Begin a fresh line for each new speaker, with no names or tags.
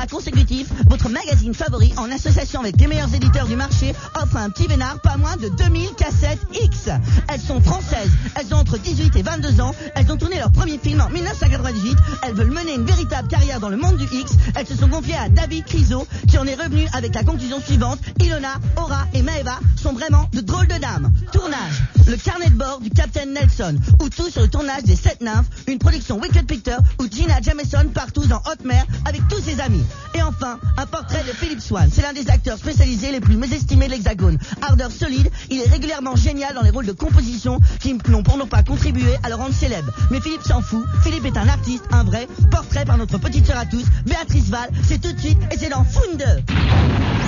mois consécutifs, votre magazine favori, en association avec les meilleurs éditeurs du marché, offre un petit vénard pas moins de 2000 cassettes X. Elles sont françaises, elles ont entre 18 et 22 ans, elles ont tourné leur premier film en 1998, elles veulent mener une véritable carrière dans le monde du X, elles se sont confiées à David Criso, qui en est revenu avec la conclusion suivante: Ilona, Aura et Maeva sont vraiment de drôles de dames. Tournage, le carnet de bord du Captain Nelson, ou tout sur le tournage des 7 nymphes, une production Wicked Picture où Gina Jameson part tous en haute mer avec tous ses amis. Et enfin, un portrait de Philip Swan, c'est l'un des acteurs spécialisés les plus mésestimés de l'Hexagone. Ardeur solide, il est régulièrement génial dans les rôles de composition qui n'ont pour non pas contribué à le rendre célèbre. Mais Philippe s'en fout, Philippe est un artiste, un vrai, portrait par notre petite sœur à tous, Béatrice Val, c'est tout de suite et c'est dans Funde.